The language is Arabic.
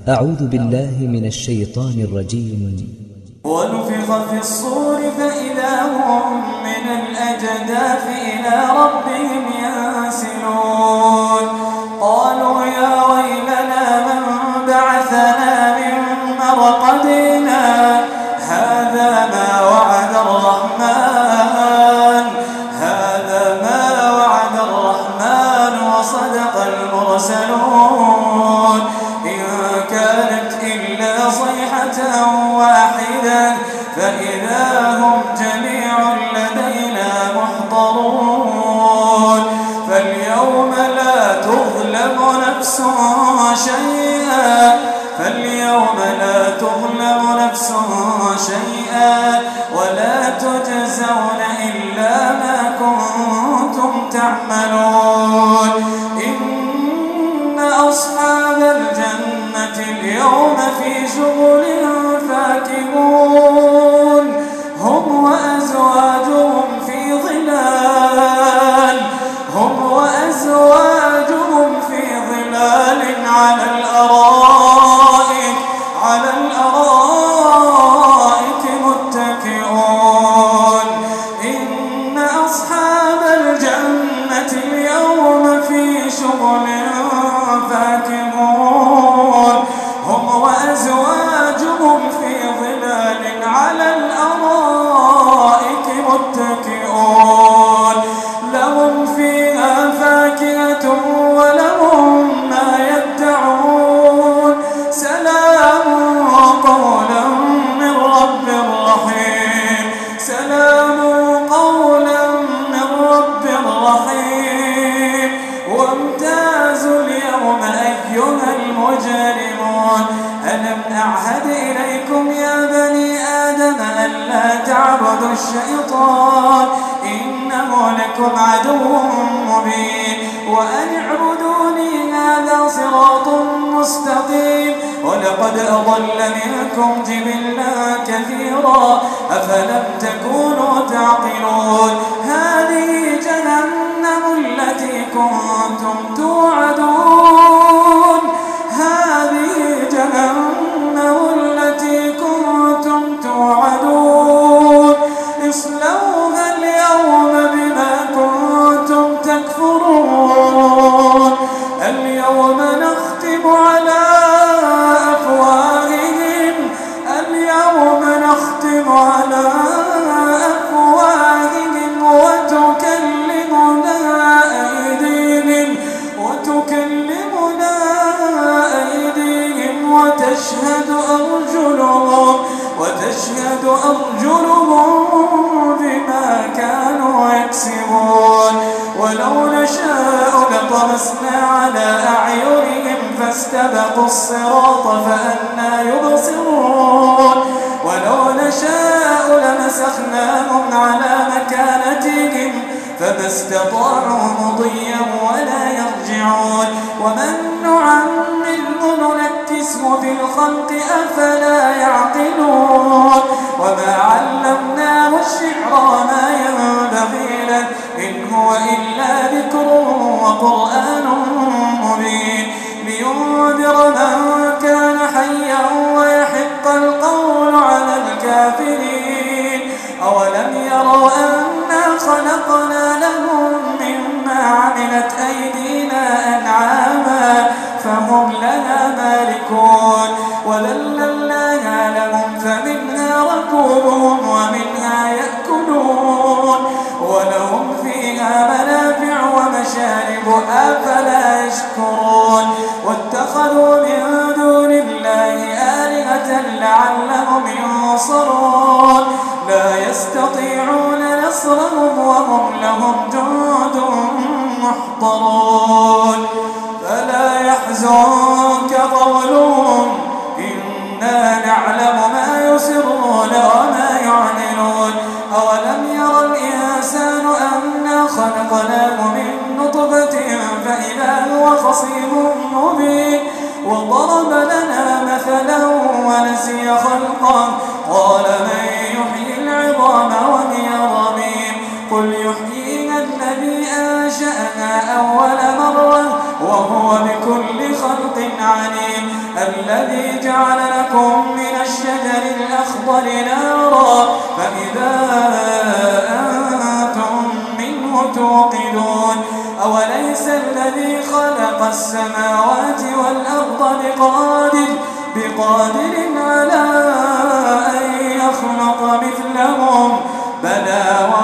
أعوذ بالله من الشيطان الرجيم. ونفخ في الصور فإذا هم من الأجداث إلى ربهم ينسلون قالوا يا ويلنا من بعثنا من مرقدنا هذا ما وعد الرحمن وصدق المرسلون إن كانت إلا صيحة واحدة فإذا هم جميع لدينا محضرون فاليوم لا تظلم نفس شيئا ولا تجزون إلا ما كنتم تعملون إن أصحاب الجنة اليوم في شغل فاكهون هم وأزواجهم في ظلال على الأرائك متكئون إن أصحاب الجنة اليوم في شغل فاكهون هم وأزواجهم في ظلال على الأرائك متكئون لهم فيها فاكهة ولهم ما يدعون سلام قولا من رب رحيم وامتازوا اليوم أيها المجرمون ألم أعهد إليكم يا بني آدم ألا تعبدوا الشيطان إنه لكم عدو مبين وأن اعبدوني هذا صراط مستقيم ولقد أضل منكم جبلا كثيرا أفلم تكونوا تعقلون هذه جهنم التي كنتم توعدون اصلوها اليوم بما كنتم تكفرون اليوم نختم على أفواههم وتكلمنا أيديهم وتشهد أرجلهم بما كانوا يكسبون ولو نشاء لطمسنا على أعينهم فاستبقوا الصراط فأنى يبصرون ولو نشاء لمسخناهم على مكانتهم فما استطاعوا مضيا ولا يرجعون ومن نعمره ننكسه في الخلق أفلا يعقلون وما علمناه الشعر وما ينبغي له إن هو إلا ذكر وقرآن مبين لينذر من كان حيا ويحق القول على الكافرين أولم يروا أنا خلقنا لهم مما عملت أيدينا أنعاما فهم لنا مالكون وذللناها لهم فمنها ركوبهم ومنها يأكلون ولهم فيها منافع ومشارب أفلا يشكرون واتخذوا من دون الله آلهة لعلهم ينصرون لا يستطيعون نصرهم وهم لهم جند محضرون فلا يحزنك قولهم إنا نعلم ما يسرون وما يعلنون أولم ير الإنسان أنا خلقناه من نطفة فإذا هو خصيم مبين وضرب لنا مثلا ونسي خلقه قال من يحيي العظام وهي رميم قل يحييها الذي أنشأها أول مرة وهو بكل خلق عليم الذي جعل لكم من الشجر الأخضر نارا فإذا أنتم منه توقدون أوليس الذي خلق السماوات والأرض بقادر على أن يخلق مثلهم بلى